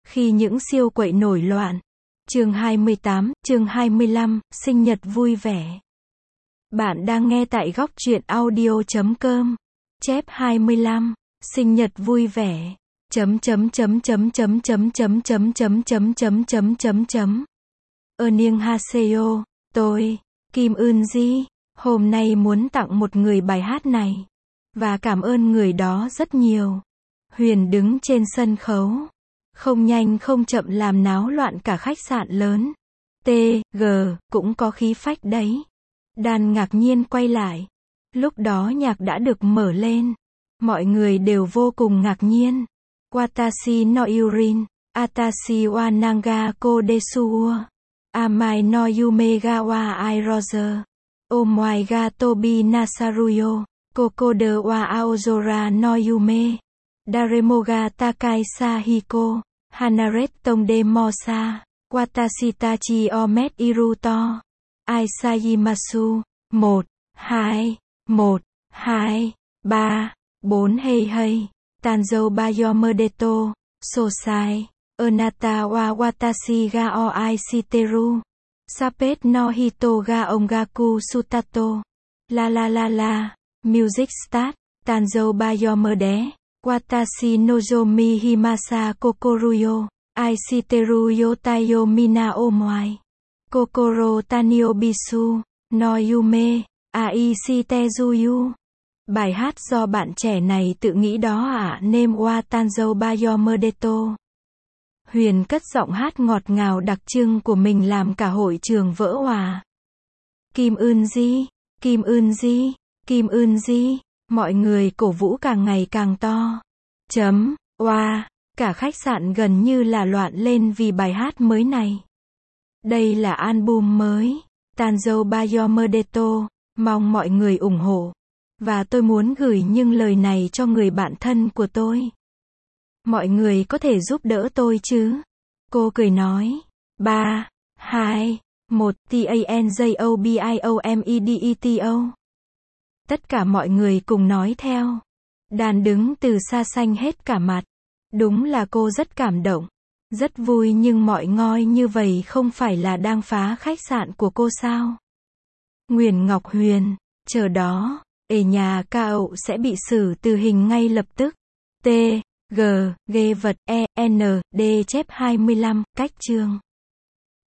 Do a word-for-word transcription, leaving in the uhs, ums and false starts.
Khi những siêu quậy nổi loạn. Chương hai mươi tám, chương hai mươi lăm, sinh nhật vui vẻ. Bạn đang nghe tại góc truyện audio chấm com. Chép hai mươi lăm, sinh nhật vui vẻ. Chấm chấm chấm chấm chấm chấm chấm chấm chấm chấm chấm chấm chấm chấm. Annyeonghaseyo, tôi, Kim Eun-ji, hôm nay muốn tặng một người bài hát này. Và cảm ơn người đó rất nhiều. Huyền đứng trên sân khấu. Không nhanh không chậm làm náo loạn cả khách sạn lớn. T, G, cũng có khí phách đấy. Đàn ngạc nhiên quay lại. Lúc đó nhạc đã được mở lên. Mọi người đều vô cùng ngạc nhiên. Watashi no Yurin, Atashi wa Nanga Kodesuwa, Amai no Yume ga wa Ai Roger, Omai ga Tobi Nasaruyo, Kokode wa Aozora no Yume, Daremoga Takai Sahiko, Hanaret Tongde Mosa, Watashi Tachi Omet Iruto, Aisayimasu, một, hai, một, hai, ba, bốn hey hey, Tanzo Bayomerdeto, Sosai, Onata wa Watashi ga Oai Shiteru, Sapet no Hito ga Ongaku Sutato, La La La La, Music Start, Tanzo Bayomerde, Watashi nozomi Himasa Kokoruyo, Aishiteru Yotayo Mina Omwai, Kokoro Taniobisu, no Yume, Aishitezuyu. Bài hát do bạn trẻ này tự nghĩ đó ạ, name wa Tanzo Bayomerdeto. Huyền cất giọng hát ngọt ngào đặc trưng của mình làm cả hội trường vỡ òa. Kim Eun-ji, Kim Eun-ji, Kim Eun-ji. Mọi người cổ vũ càng ngày càng to. Chấm, oa, cả khách sạn gần như là loạn lên vì bài hát mới này. Đây là album mới, Tanzo Bayomerdeto, mong mọi người ủng hộ. Và tôi muốn gửi những lời này cho người bạn thân của tôi. Mọi người có thể giúp đỡ tôi chứ? Cô cười nói. ba, hai, một, T-A-N-J-O-B-I-O-M-E-D-E-T-O. Tất cả mọi người cùng nói theo. Đàn đứng từ xa xanh hết cả mặt. Đúng là cô rất cảm động. Rất vui nhưng mọi ngôi như vậy không phải là đang phá khách sạn của cô sao? Nguyễn Ngọc Huyền, chờ đó, ở nhà cậu sẽ bị xử tử hình ngay lập tức. T, G, G vật, E, N, D chép hai mươi lăm, cách chương.